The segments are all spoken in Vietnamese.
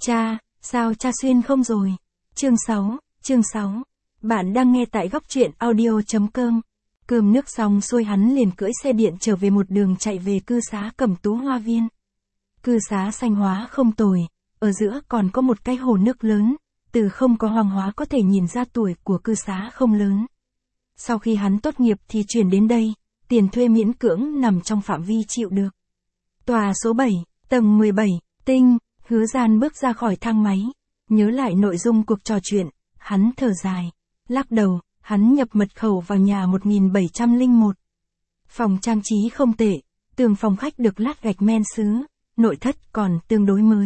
Cha, sao cha xuyên không rồi? Chương 6. Bạn đang nghe tại góc truyện audio.com. Cơm nước xong xuôi hắn liền cưỡi xe điện trở về một đường chạy về cư xá Cẩm Tú Hoa Viên. Cư xá xanh hóa không tồi, ở giữa còn có một cái hồ nước lớn, từ không có hoang hóa có thể nhìn ra tuổi của cư xá không lớn. Sau khi hắn tốt nghiệp thì chuyển đến đây, tiền thuê miễn cưỡng nằm trong phạm vi chịu được. Tòa số 7, tầng 17, Tinh. Hứa Gian bước ra khỏi thang máy, nhớ lại nội dung cuộc trò chuyện, hắn thở dài, lắc đầu, hắn nhập mật khẩu vào nhà 1701. Phòng trang trí không tệ, tường phòng khách được lát gạch men sứ, nội thất còn tương đối mới.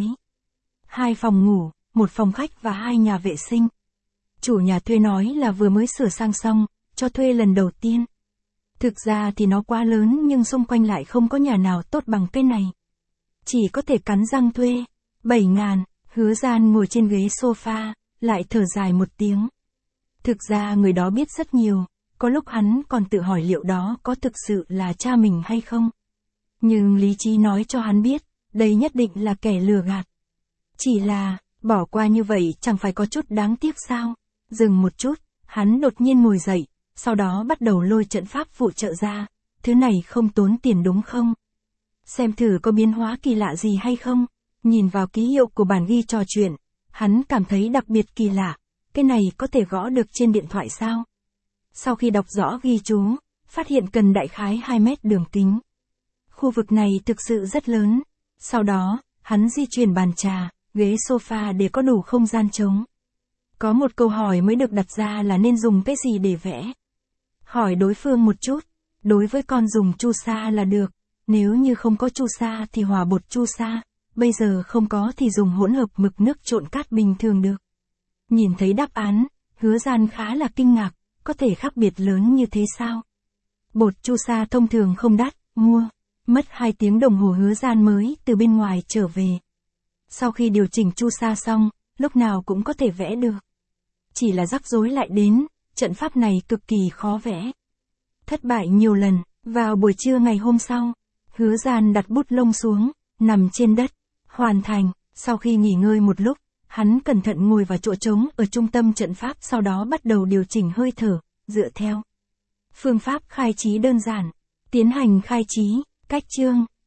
2 phòng ngủ, 1 phòng khách và 2 nhà vệ sinh. Chủ nhà thuê nói là vừa mới sửa sang xong, cho thuê lần đầu tiên. Thực ra thì nó quá lớn nhưng xung quanh lại không có nhà nào tốt bằng cái này. Chỉ có thể cắn răng thuê. 7.000, Hứa Gian ngồi trên ghế sofa, lại thở dài một tiếng. Thực ra người đó biết rất nhiều, có lúc hắn còn tự hỏi liệu đó có thực sự là cha mình hay không. Nhưng lý trí nói cho hắn biết, đây nhất định là kẻ lừa gạt. Chỉ là, bỏ qua như vậy chẳng phải có chút đáng tiếc sao? Dừng một chút, hắn đột nhiên ngồi dậy, sau đó bắt đầu lôi trận pháp phụ trợ ra, thứ này không tốn tiền đúng không? Xem thử có biến hóa kỳ lạ gì hay không? Nhìn vào ký hiệu của bản ghi trò chuyện, hắn cảm thấy đặc biệt kỳ lạ, cái này có thể gõ được trên điện thoại sao? Sau khi đọc rõ ghi chú, phát hiện cần đại khái 2 mét đường kính. Khu vực này thực sự rất lớn. Sau đó, hắn di chuyển bàn trà, ghế sofa để có đủ không gian trống. Có một câu hỏi mới được đặt ra là nên dùng cái gì để vẽ. Hỏi đối phương một chút, đối với con dùng chu sa là được, nếu như không có chu sa thì hòa bột chu sa. Bây giờ không có thì dùng hỗn hợp mực nước trộn cát bình thường được. Nhìn thấy đáp án, Hứa Gian khá là kinh ngạc, có thể khác biệt lớn như thế sao? Bột chu sa thông thường không đắt, mua. Mất 2 tiếng đồng hồ Hứa Gian mới từ bên ngoài trở về. Sau khi điều chỉnh chu sa xong, lúc nào cũng có thể vẽ được. Chỉ là rắc rối lại đến, trận pháp này cực kỳ khó vẽ. Thất bại nhiều lần, vào buổi trưa ngày hôm sau, Hứa Gian đặt bút lông xuống, nằm trên đất. Hoàn thành, sau khi nghỉ ngơi một lúc, hắn cẩn thận ngồi vào chỗ trống ở trung tâm trận pháp, sau đó bắt đầu điều chỉnh hơi thở, dựa theo phương pháp khai trí đơn giản, tiến hành khai trí, cách chương,